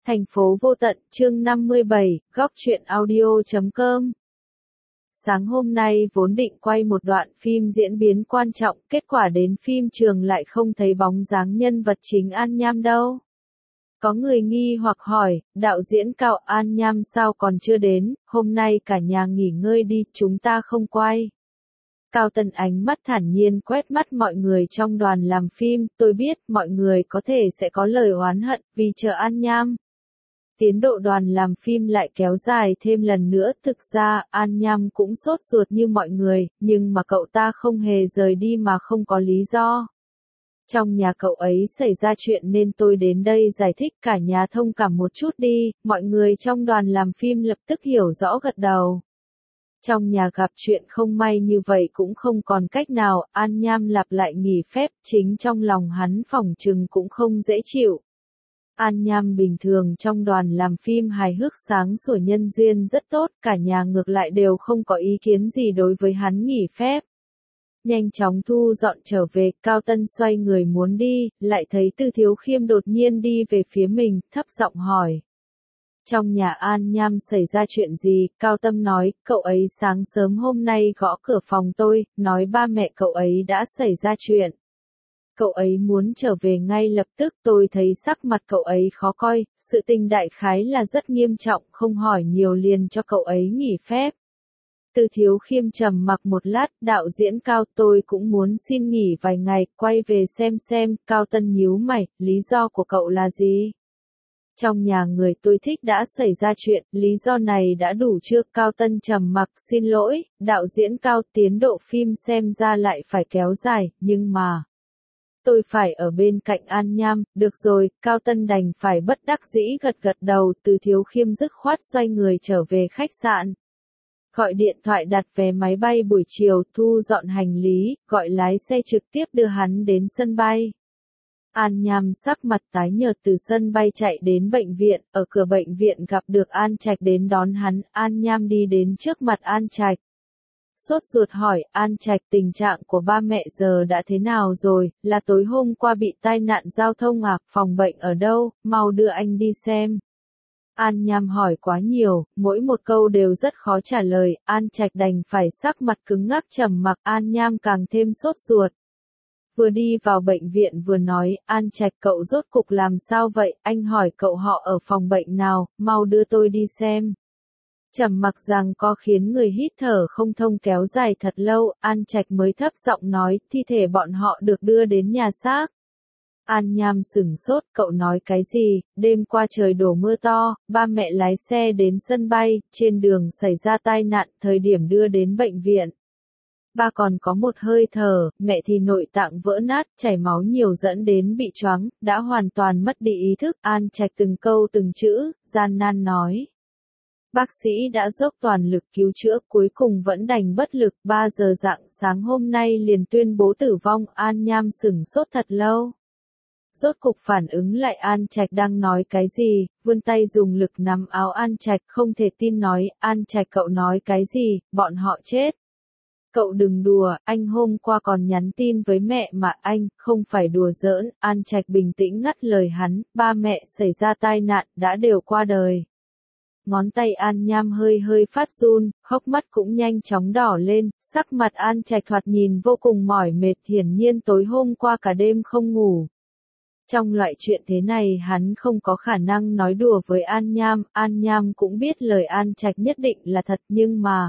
Thành phố vô tận, chương 57, góc truyện audio.com. Sáng hôm nay vốn định quay một đoạn phim diễn biến quan trọng, kết quả đến phim trường lại không thấy bóng dáng nhân vật chính An Nham đâu. Có người nghi hoặc hỏi, đạo diễn Cao An Nham sao còn chưa đến, hôm nay cả nhà nghỉ ngơi đi, chúng ta không quay. Cao Tân ánh mắt thản nhiên quét mắt mọi người trong đoàn làm phim, tôi biết mọi người có thể sẽ có lời oán hận vì chờ An Nham. Tiến độ đoàn làm phim lại kéo dài thêm lần nữa, thực ra An Nham cũng sốt ruột như mọi người, nhưng mà cậu ta không hề rời đi mà không có lý do. Trong nhà cậu ấy xảy ra chuyện nên tôi đến đây giải thích, cả nhà thông cảm một chút đi, mọi người trong đoàn làm phim lập tức hiểu rõ gật đầu. Trong nhà gặp chuyện không may như vậy cũng không còn cách nào, An Nham lặp lại nghỉ phép, chính trong lòng hắn phỏng chừng cũng không dễ chịu. An Nham bình thường trong đoàn làm phim hài hước sáng sủa nhân duyên rất tốt, cả nhà ngược lại đều không có ý kiến gì đối với hắn nghỉ phép. Nhanh chóng thu dọn trở về, Cao Tân xoay người muốn đi, lại thấy Từ Thiếu Khiêm đột nhiên đi về phía mình, thấp giọng hỏi. Trong nhà An Nham xảy ra chuyện gì? Cao Tâm nói, cậu ấy sáng sớm hôm nay gõ cửa phòng tôi, nói ba mẹ cậu ấy đã xảy ra chuyện. Cậu ấy muốn trở về ngay lập tức, tôi thấy sắc mặt cậu ấy khó coi, sự tình đại khái là rất nghiêm trọng, không hỏi nhiều liền cho cậu ấy nghỉ phép. Từ Thiếu Khiêm trầm mặc một lát, đạo diễn Cao, tôi cũng muốn xin nghỉ vài ngày, quay về xem, Cao Tân nhíu mày, lý do của cậu là gì? Trong nhà người tôi thích đã xảy ra chuyện, lý do này đã đủ chưa? Cao Tân trầm mặc, xin lỗi, đạo diễn Cao, tiến độ phim xem ra lại phải kéo dài, nhưng mà tôi phải ở bên cạnh An Nham, được rồi, Cao Tân đành phải bất đắc dĩ gật đầu, Từ Thiếu Khiêm dứt khoát xoay người trở về khách sạn. Gọi điện thoại đặt vé máy bay buổi chiều, thu dọn hành lý, gọi lái xe trực tiếp đưa hắn đến sân bay. An Nham sắc mặt tái nhợt từ sân bay chạy đến bệnh viện, ở cửa bệnh viện gặp được An Trạch đến đón hắn, An Nham đi đến trước mặt An Trạch. Sốt ruột hỏi, An Trạch, tình trạng của ba mẹ giờ đã thế nào rồi, là tối hôm qua bị tai nạn giao thông à, phòng bệnh ở đâu, mau đưa anh đi xem. An Nham hỏi quá nhiều, mỗi một câu đều rất khó trả lời, An Trạch đành phải sắc mặt cứng ngắc trầm mặc, An Nham càng thêm sốt ruột. Vừa đi vào bệnh viện vừa nói, An Trạch cậu rốt cục làm sao vậy, anh hỏi cậu họ ở phòng bệnh nào, mau đưa tôi đi xem. Trầm mặc rằng có khiến người hít thở không thông kéo dài thật lâu, An Trạch mới thấp giọng nói, thi thể bọn họ được đưa đến nhà xác. An Nham sửng sốt, cậu nói cái gì? Đêm qua trời đổ mưa to, ba mẹ lái xe đến sân bay, trên đường xảy ra tai nạn, thời điểm đưa đến bệnh viện. Ba còn có một hơi thở, mẹ thì nội tạng vỡ nát, chảy máu nhiều dẫn đến bị choáng, đã hoàn toàn mất đi ý thức. An Trạch từng câu từng chữ, gian nan nói. Bác sĩ đã dốc toàn lực cứu chữa, cuối cùng vẫn đành bất lực, 3 giờ rạng sáng hôm nay liền tuyên bố tử vong, An Nham sửng sốt thật lâu. Rốt cục phản ứng lại, An Trạch đang nói cái gì, vươn tay dùng lực nắm áo An Trạch, không thể tin nói, An Trạch cậu nói cái gì, bọn họ chết. Cậu đừng đùa, anh hôm qua còn nhắn tin với mẹ mà, anh không phải đùa giỡn. An Trạch bình tĩnh ngắt lời hắn, ba mẹ xảy ra tai nạn, đã đều qua đời. Ngón tay An Nham hơi phát run, hốc mắt cũng nhanh chóng đỏ lên, sắc mặt An Trạch thoạt nhìn vô cùng mỏi mệt, hiển nhiên tối hôm qua cả đêm không ngủ. Trong loại chuyện thế này hắn không có khả năng nói đùa với An Nham cũng biết lời An Trạch nhất định là thật, nhưng mà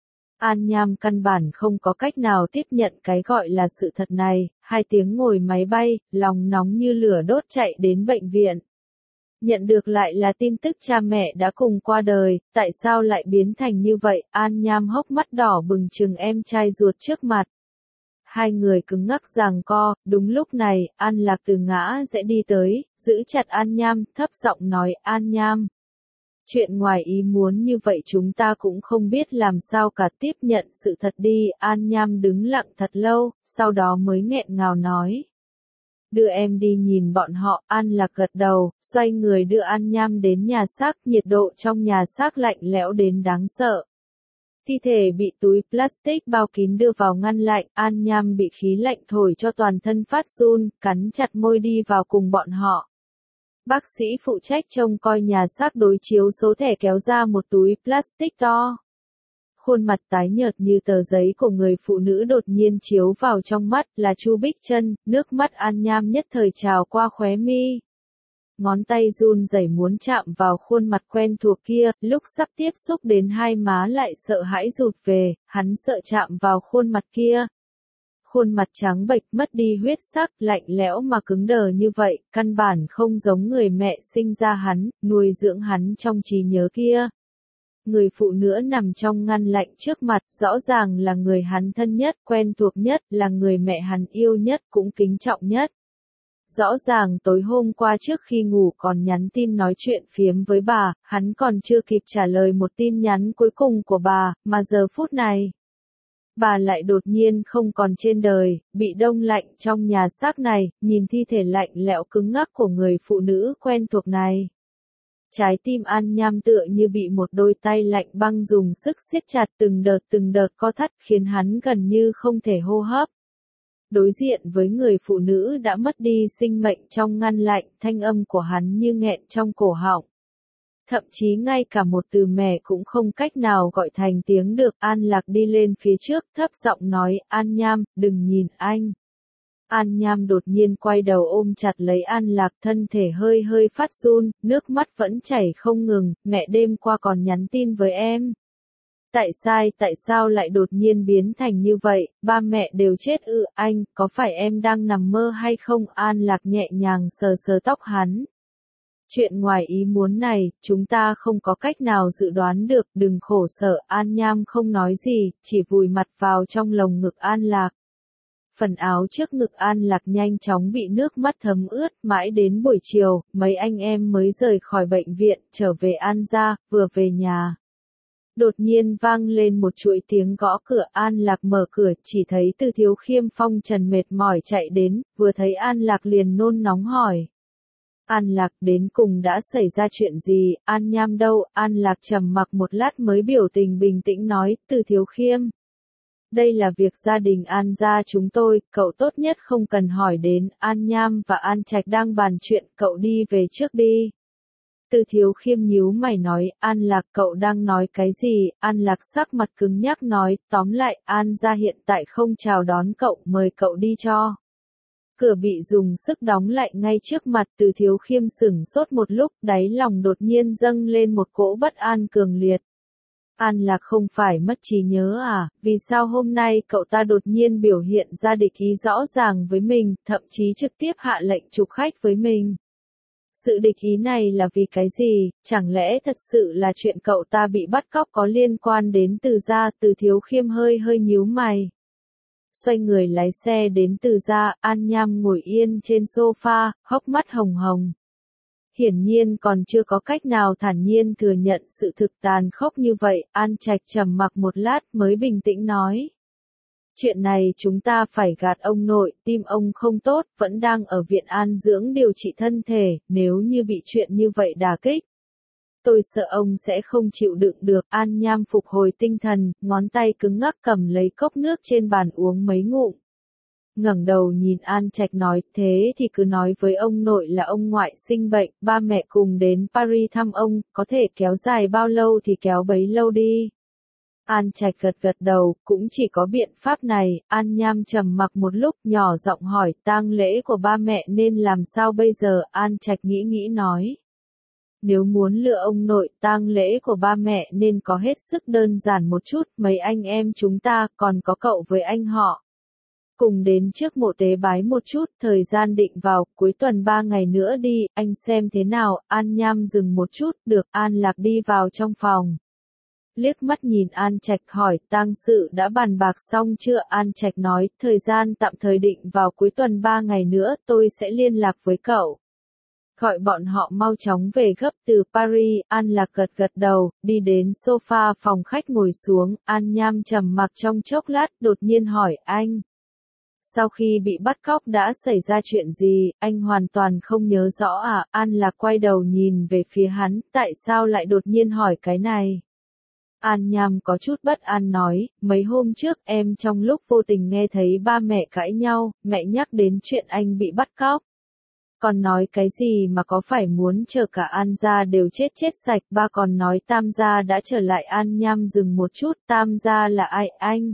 An Nham căn bản không có cách nào tiếp nhận cái gọi là sự thật này. 2 tiếng ngồi máy bay, lòng nóng như lửa đốt chạy đến bệnh viện. Nhận được lại là tin tức cha mẹ đã cùng qua đời, tại sao lại biến thành như vậy? An Nham hốc mắt đỏ bừng trừng em trai ruột trước mặt. Hai người cứng ngắc giằng co, đúng lúc này, An Lạc từ ngã sẽ đi tới, giữ chặt An Nham, thấp giọng nói, An Nham. Chuyện ngoài ý muốn như vậy chúng ta cũng không biết làm sao cả, tiếp nhận sự thật đi. An Nham đứng lặng thật lâu, sau đó mới nghẹn ngào nói. Đưa em đi nhìn bọn họ. An Lạc gật đầu, xoay người đưa An Nham đến nhà xác, nhiệt độ trong nhà xác lạnh lẽo đến đáng sợ. Thi thể bị túi plastic bao kín đưa vào ngăn lạnh, An Nham bị khí lạnh thổi cho toàn thân phát run, cắn chặt môi đi vào cùng bọn họ. Bác sĩ phụ trách trông coi nhà xác đối chiếu số thẻ kéo ra một túi plastic to. Khuôn mặt tái nhợt như tờ giấy của người phụ nữ đột nhiên chiếu vào trong mắt là Chu Bích Trân, nước mắt An Nham nhất thời trào qua khóe mi. Ngón tay run rẩy muốn chạm vào khuôn mặt quen thuộc kia, lúc sắp tiếp xúc đến hai má lại sợ hãi rụt về, hắn sợ chạm vào khuôn mặt kia. Khuôn mặt trắng bệch mất đi huyết sắc, lạnh lẽo mà cứng đờ như vậy, căn bản không giống người mẹ sinh ra hắn, nuôi dưỡng hắn trong trí nhớ kia. Người phụ nữ nằm trong ngăn lạnh trước mặt, rõ ràng là người hắn thân nhất, quen thuộc nhất, là người mẹ hắn yêu nhất, cũng kính trọng nhất. Rõ ràng tối hôm qua trước khi ngủ còn nhắn tin nói chuyện phiếm với bà, hắn còn chưa kịp trả lời một tin nhắn cuối cùng của bà, mà giờ phút này. Bà lại đột nhiên không còn trên đời, bị đông lạnh trong nhà xác này, nhìn thi thể lạnh lẽo cứng ngắc của người phụ nữ quen thuộc này. Trái tim An Nham tựa như bị một đôi tay lạnh băng dùng sức siết chặt từng đợt co thắt khiến hắn gần như không thể hô hấp. Đối diện với người phụ nữ đã mất đi sinh mệnh trong ngăn lạnh, thanh âm của hắn như nghẹn trong cổ họng. Thậm chí ngay cả một từ mẹ cũng không cách nào gọi thành tiếng được. An Lạc đi lên phía trước thấp giọng nói, An Nham, đừng nhìn anh. An Nham đột nhiên quay đầu ôm chặt lấy An Lạc, thân thể hơi hơi phát run, nước mắt vẫn chảy không ngừng, mẹ đêm qua còn nhắn tin với em. Tại sao lại đột nhiên biến thành như vậy, ba mẹ đều chết ư, anh, có phải em đang nằm mơ hay không? An Lạc nhẹ nhàng sờ sờ tóc hắn. Chuyện ngoài ý muốn này, chúng ta không có cách nào dự đoán được, đừng khổ sở. An Nham không nói gì, chỉ vùi mặt vào trong lồng ngực An Lạc. Phần áo trước ngực An Lạc nhanh chóng bị nước mắt thấm ướt, mãi đến buổi chiều, mấy anh em mới rời khỏi bệnh viện, trở về An gia, vừa về nhà. Đột nhiên vang lên một chuỗi tiếng gõ cửa. An Lạc mở cửa, chỉ thấy Từ Thiếu Khiêm phong trần mệt mỏi chạy đến, vừa thấy An Lạc liền nôn nóng hỏi. An Lạc, đến cùng đã xảy ra chuyện gì? An Nham đâu? An Lạc trầm mặc một lát mới biểu tình bình tĩnh nói, Từ Thiếu Khiêm. Đây là việc gia đình An gia chúng tôi, cậu tốt nhất không cần hỏi đến. An Nham và An Trạch đang bàn chuyện, cậu đi về trước đi. Từ Thiếu Khiêm nhíu mày nói, An Lạc, cậu đang nói cái gì? An Lạc sắc mặt cứng nhắc nói, tóm lại, An gia hiện tại không chào đón cậu, mời cậu đi cho. Cửa bị dùng sức đóng lại ngay trước mặt. Từ Thiếu Khiêm sửng sốt một lúc, đáy lòng đột nhiên dâng lên một cỗ bất an cường liệt. An Lạc không phải mất trí nhớ à, vì sao hôm nay cậu ta đột nhiên biểu hiện ra địch ý rõ ràng với mình, thậm chí trực tiếp hạ lệnh trục khách với mình. Sự địch ý này là vì cái gì, chẳng lẽ thật sự là chuyện cậu ta bị bắt cóc có liên quan đến Từ gia? Từ Thiếu Khiêm hơi nhíu mày. Xoay người lái xe đến Từ gia. An Nham ngồi yên trên sofa, hốc mắt hồng hồng. Hiển nhiên còn chưa có cách nào thản nhiên thừa nhận sự thực tàn khốc như vậy. An Trạch trầm mặc một lát mới bình tĩnh nói. Chuyện này chúng ta phải gạt ông nội, tim ông không tốt, vẫn đang ở viện an dưỡng điều trị thân thể, nếu như bị chuyện như vậy đả kích. Tôi sợ ông sẽ không chịu đựng được. An Nham phục hồi tinh thần, ngón tay cứng ngắc cầm lấy cốc nước trên bàn uống mấy ngụm. Ngẩng đầu nhìn An Trạch nói, thế thì cứ nói với ông nội là ông ngoại sinh bệnh, ba mẹ cùng đến Paris thăm ông, có thể kéo dài bao lâu thì kéo bấy lâu đi. An Trạch gật đầu, cũng chỉ có biện pháp này. An Nham trầm mặc một lúc, nhỏ giọng hỏi, tang lễ của ba mẹ nên làm sao bây giờ? An Trạch nghĩ nói. Nếu muốn lựa ông nội, tang lễ của ba mẹ nên có hết sức đơn giản một chút, mấy anh em chúng ta, còn có cậu với anh họ. Cùng đến trước mộ tế bái một chút, thời gian định vào, cuối tuần 3 ngày nữa đi, anh xem thế nào? An Nham dừng một chút, được. An Lạc đi vào trong phòng. Liếc mắt nhìn An Trạch hỏi, tang sự đã bàn bạc xong chưa? An Trạch nói, thời gian tạm thời định vào cuối tuần 3 ngày nữa, tôi sẽ liên lạc với cậu. Gọi bọn họ mau chóng về gấp từ Paris. An Lạc gật đầu, đi đến sofa phòng khách ngồi xuống. An Nham trầm mặc trong chốc lát, đột nhiên hỏi, anh. Sau khi bị bắt cóc đã xảy ra chuyện gì, anh hoàn toàn không nhớ rõ à? An Lạc quay đầu nhìn về phía hắn, tại sao lại đột nhiên hỏi cái này? An Nham có chút bất an nói, mấy hôm trước em trong lúc vô tình nghe thấy ba mẹ cãi nhau, mẹ nhắc đến chuyện anh bị bắt cóc. Còn nói cái gì mà có phải muốn chờ cả An gia đều chết sạch, ba còn nói Tam gia đã trở lại. An Nham dừng một chút, Tam gia là ai anh?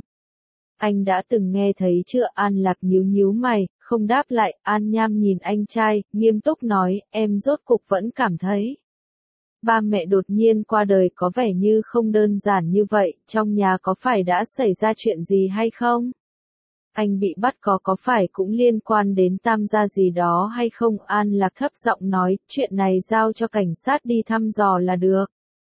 Anh đã từng nghe thấy chưa? An Lạc nhíu mày, không đáp lại. An Nham nhìn anh trai, nghiêm túc nói, em rốt cục vẫn cảm thấy ba mẹ đột nhiên qua đời có vẻ như không đơn giản như vậy, trong nhà có phải đã xảy ra chuyện gì hay không? Anh bị bắt có phải cũng liên quan đến Tam gia gì đó hay không? An Lạc thấp giọng nói, chuyện này giao cho cảnh sát đi thăm dò là được.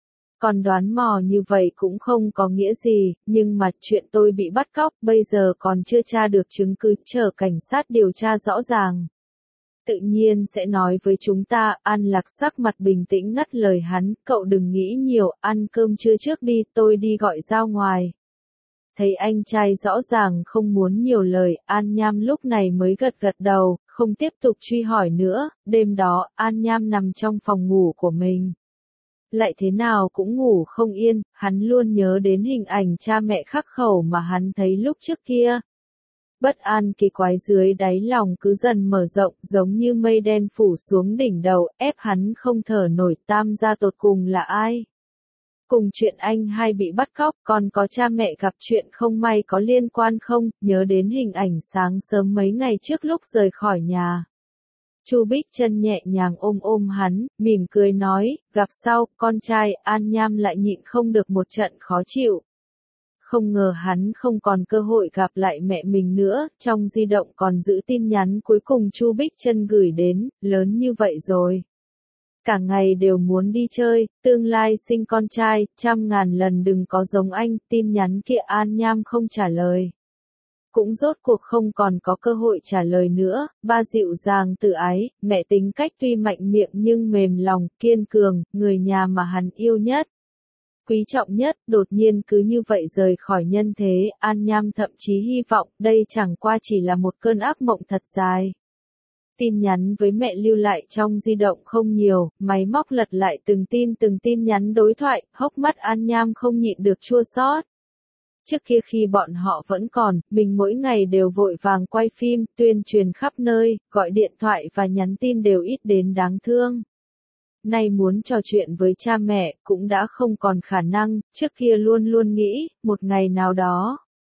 Còn đoán mò như vậy cũng không có nghĩa gì, nhưng mà chuyện tôi bị bắt cóc bây giờ còn chưa tra được chứng cứ, chờ cảnh sát điều tra rõ ràng. Tự nhiên sẽ nói với chúng ta. An Lạc sắc mặt bình tĩnh ngắt lời hắn, cậu đừng nghĩ nhiều, ăn cơm trưa trước đi, tôi đi gọi Giao ngoài. Thấy anh trai rõ ràng không muốn nhiều lời, An Nham lúc này mới gật đầu, không tiếp tục truy hỏi nữa. Đêm đó, An Nham nằm trong phòng ngủ của mình. Lại thế nào cũng ngủ không yên, hắn luôn nhớ đến hình ảnh cha mẹ khắc khẩu mà hắn thấy lúc trước kia. Bất an kỳ quái dưới đáy lòng cứ dần mở rộng, giống như mây đen phủ xuống đỉnh đầu, ép hắn không thở nổi. Tam gia tột cùng là ai? Cùng chuyện anh hai bị bắt cóc, còn có cha mẹ gặp chuyện không may có liên quan không? Nhớ đến hình ảnh sáng sớm mấy ngày trước lúc rời khỏi nhà. Chu Bích Chân nhẹ nhàng ôm hắn, mỉm cười nói, gặp sau, con trai. An Nham lại nhịn không được một trận khó chịu. Không ngờ hắn không còn cơ hội gặp lại mẹ mình nữa, trong di động còn giữ tin nhắn cuối cùng Chu Bích Chân gửi đến, lớn như vậy rồi. Cả ngày đều muốn đi chơi, tương lai sinh con trai, 100.000 lần đừng có giống anh. Tin nhắn kia An Nham không trả lời. Cũng rốt cuộc không còn có cơ hội trả lời nữa. Ba dịu dàng tự ái, mẹ tính cách tuy mạnh miệng nhưng mềm lòng, kiên cường, người nhà mà hắn yêu nhất, quý trọng nhất, đột nhiên cứ như vậy rời khỏi nhân thế. An Nham thậm chí hy vọng đây chẳng qua chỉ là một cơn ác mộng thật dài. Tin nhắn với mẹ lưu lại trong di động không nhiều, máy móc lật lại từng tin nhắn đối thoại, hốc mắt An Nham không nhịn được chua xót. Trước kia khi bọn họ vẫn còn, mình mỗi ngày đều vội vàng quay phim, tuyên truyền khắp nơi, gọi điện thoại và nhắn tin đều ít đến đáng thương. Nay muốn trò chuyện với cha mẹ, cũng đã không còn khả năng. Trước kia luôn nghĩ, một ngày nào đó,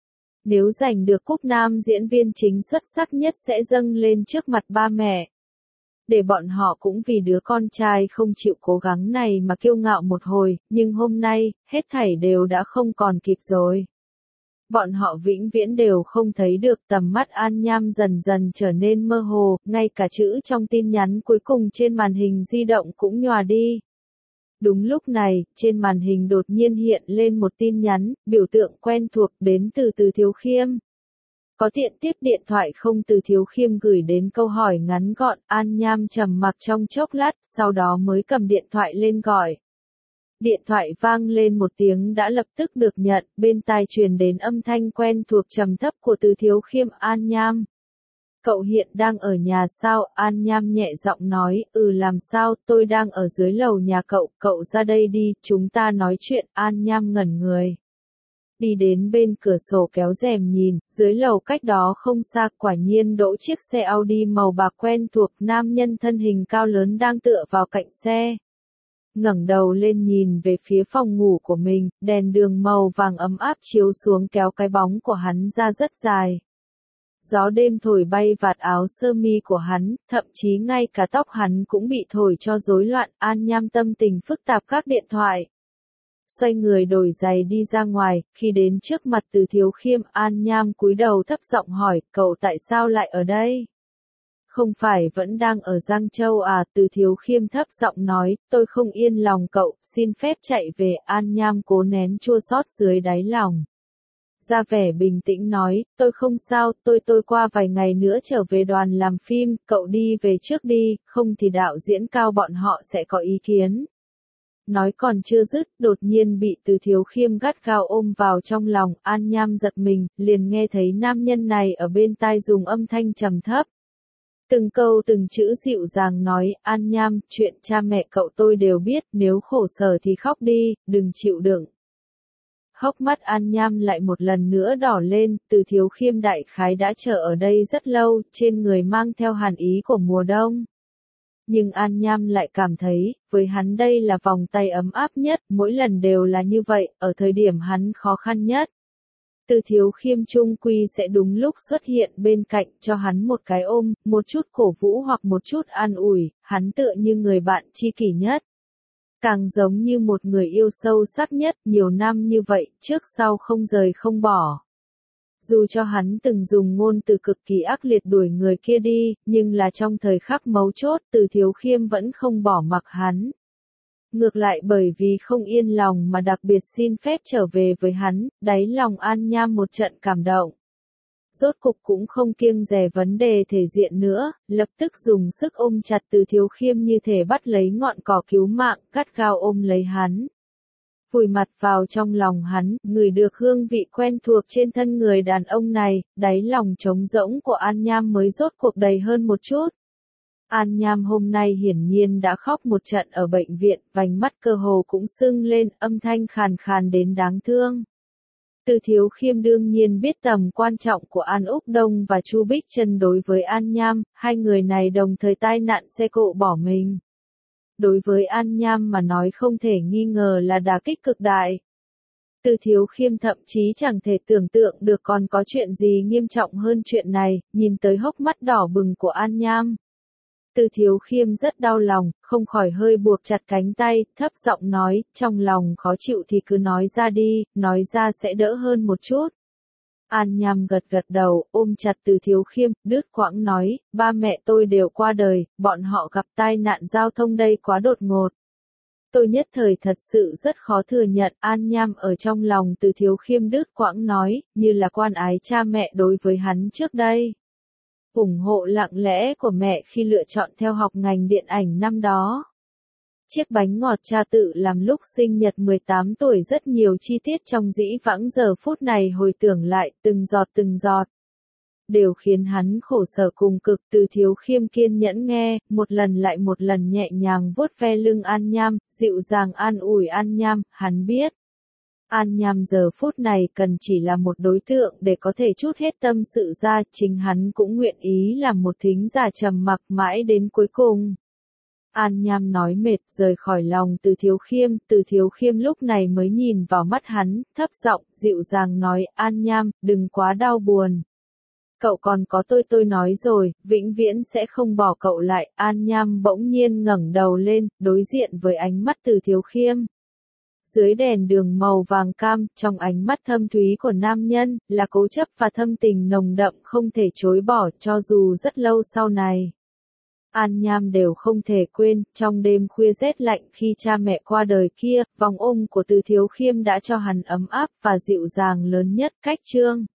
nếu giành được cúp nam diễn viên chính xuất sắc nhất sẽ dâng lên trước mặt ba mẹ. Để bọn họ cũng vì đứa con trai không chịu cố gắng này mà kiêu ngạo một hồi, nhưng hôm nay, hết thảy đều đã không còn kịp rồi. Bọn họ vĩnh viễn đều không thấy được. Tầm mắt An Nham dần trở nên mơ hồ, ngay cả chữ trong tin nhắn cuối cùng trên màn hình di động cũng nhòa đi. Đúng lúc này, trên màn hình đột nhiên hiện lên một tin nhắn, biểu tượng quen thuộc đến từ Từ Thiếu Khiêm. Có tiện tiếp điện thoại không? Từ Thiếu Khiêm gửi đến câu hỏi ngắn gọn. An Nham trầm mặc trong chốc lát, sau đó mới cầm điện thoại lên gọi. Điện thoại vang lên một tiếng đã lập tức được nhận, bên tai truyền đến âm thanh quen thuộc trầm thấp của Từ Thiếu Khiêm. An Nham, cậu hiện đang ở nhà sao? An Nham nhẹ giọng nói, làm sao, tôi đang ở dưới lầu nhà cậu ra đây đi, chúng ta nói chuyện. An Nham ngẩn người. Đi đến bên cửa sổ kéo rèm nhìn, dưới lầu cách đó không xa quả nhiên đỗ chiếc xe Audi màu bạc quen thuộc, nam nhân thân hình cao lớn đang tựa vào cạnh xe. Ngẩng đầu lên nhìn về phía phòng ngủ của mình, đèn đường màu vàng ấm áp chiếu xuống kéo cái bóng của hắn ra rất dài. Gió đêm thổi bay vạt áo sơ mi của hắn, thậm chí ngay cả tóc hắn cũng bị thổi cho rối loạn. An Nham tâm tình phức tạp gác điện thoại. Xoay người đổi giày đi ra ngoài, khi đến trước mặt Từ Thiếu Khiêm, An Nham cúi đầu thấp giọng hỏi, cậu tại sao lại ở đây? Không phải vẫn đang ở Giang Châu à? Từ Thiếu Khiêm thấp giọng nói, tôi không yên lòng cậu, xin phép chạy về. An Nham cố nén chua xót dưới đáy lòng. Ra vẻ bình tĩnh nói, tôi không sao, tôi qua vài ngày nữa trở về đoàn làm phim, cậu đi về trước đi, không thì đạo diễn cao bọn họ sẽ có ý kiến. Nói còn chưa dứt, đột nhiên bị Từ Thiếu Khiêm gắt gao ôm vào trong lòng. An Nham giật mình, liền nghe thấy nam nhân này ở bên tai dùng âm thanh trầm thấp. Từng câu từng chữ dịu dàng nói, An Nham, chuyện cha mẹ cậu tôi đều biết, nếu khổ sở thì khóc đi, đừng chịu đựng. Hốc mắt An Nham lại một lần nữa đỏ lên. Từ Thiếu Khiêm đại khái đã chờ ở đây rất lâu, trên người mang theo hàn ý của mùa đông. Nhưng An Nham lại cảm thấy, với hắn đây là vòng tay ấm áp nhất, mỗi lần đều là như vậy, ở thời điểm hắn khó khăn nhất. Từ Thiếu Khiêm chung quy sẽ đúng lúc xuất hiện bên cạnh cho hắn một cái ôm, một chút cổ vũ hoặc một chút an ủi, hắn tựa như người bạn tri kỷ nhất. Càng giống như một người yêu sâu sắc nhất, nhiều năm như vậy, trước sau không rời không bỏ. Dù cho hắn từng dùng ngôn từ cực kỳ ác liệt đuổi người kia đi, nhưng là trong thời khắc mấu chốt, Từ Thiếu Khiêm vẫn không bỏ mặc hắn. Ngược lại bởi vì không yên lòng mà đặc biệt xin phép trở về với hắn, đáy lòng An Nham một trận cảm động. Rốt cục cũng không kiêng dè vấn đề thể diện nữa, lập tức dùng sức ôm chặt Từ Thiếu Khiêm như thể bắt lấy ngọn cỏ cứu mạng, gắt gao ôm lấy hắn. Vùi mặt vào trong lòng hắn, ngửi được hương vị quen thuộc trên thân người đàn ông này, đáy lòng trống rỗng của An Nham mới rốt cuộc đầy hơn một chút. An Nham hôm nay hiển nhiên đã khóc một trận ở bệnh viện, vành mắt cơ hồ cũng sưng lên, âm thanh khàn khàn đến đáng thương. Từ Thiếu Khiêm đương nhiên biết tầm quan trọng của An Úc Đông và Chu Bích Trân đối với An Nham, hai người này đồng thời tai nạn xe cộ bỏ mình. Đối với An Nham mà nói không thể nghi ngờ là đả kích cực đại. Từ Thiếu Khiêm thậm chí chẳng thể tưởng tượng được còn có chuyện gì nghiêm trọng hơn chuyện này, nhìn tới hốc mắt đỏ bừng của An Nham. Từ Thiếu Khiêm rất đau lòng, không khỏi hơi buộc chặt cánh tay, thấp giọng nói, trong lòng khó chịu thì cứ nói ra đi, nói ra sẽ đỡ hơn một chút. An Nham gật gật đầu, ôm chặt Từ Thiếu Khiêm, đứt quãng nói, ba mẹ tôi đều qua đời, bọn họ gặp tai nạn giao thông đây quá đột ngột. Tôi nhất thời thật sự rất khó thừa nhận, An Nham ở trong lòng Từ Thiếu Khiêm đứt quãng nói, như là quan ái cha mẹ đối với hắn trước đây. Ủng hộ lặng lẽ của mẹ khi lựa chọn theo học ngành điện ảnh năm đó. Chiếc bánh ngọt cha tự làm lúc sinh nhật 18 tuổi, rất nhiều chi tiết trong dĩ vãng giờ phút này hồi tưởng lại từng giọt, đều khiến hắn khổ sở cùng cực. Từ Thiếu Khiêm kiên nhẫn nghe, một lần lại một lần nhẹ nhàng vuốt ve lưng An Nham, dịu dàng an ủi An Nham, hắn biết. An Nham giờ phút này cần chỉ là một đối tượng để có thể trút hết tâm sự ra, chính hắn cũng nguyện ý làm một thính giả trầm mặc mãi đến cuối cùng. An Nham nói mệt rời khỏi lòng Từ Thiếu Khiêm lúc này mới nhìn vào mắt hắn, thấp giọng, dịu dàng nói, An Nham, đừng quá đau buồn. Cậu còn có tôi nói rồi, vĩnh viễn sẽ không bỏ cậu lại. An Nham bỗng nhiên ngẩng đầu lên, đối diện với ánh mắt Từ Thiếu Khiêm. Dưới đèn đường màu vàng cam, trong ánh mắt thâm thúy của nam nhân, là cố chấp và thâm tình nồng đậm không thể chối bỏ, cho dù rất lâu sau này. An Nham đều không thể quên, trong đêm khuya rét lạnh khi cha mẹ qua đời kia, vòng ôm của Từ Thiếu Khiêm đã cho hắn ấm áp và dịu dàng lớn nhất cách chương.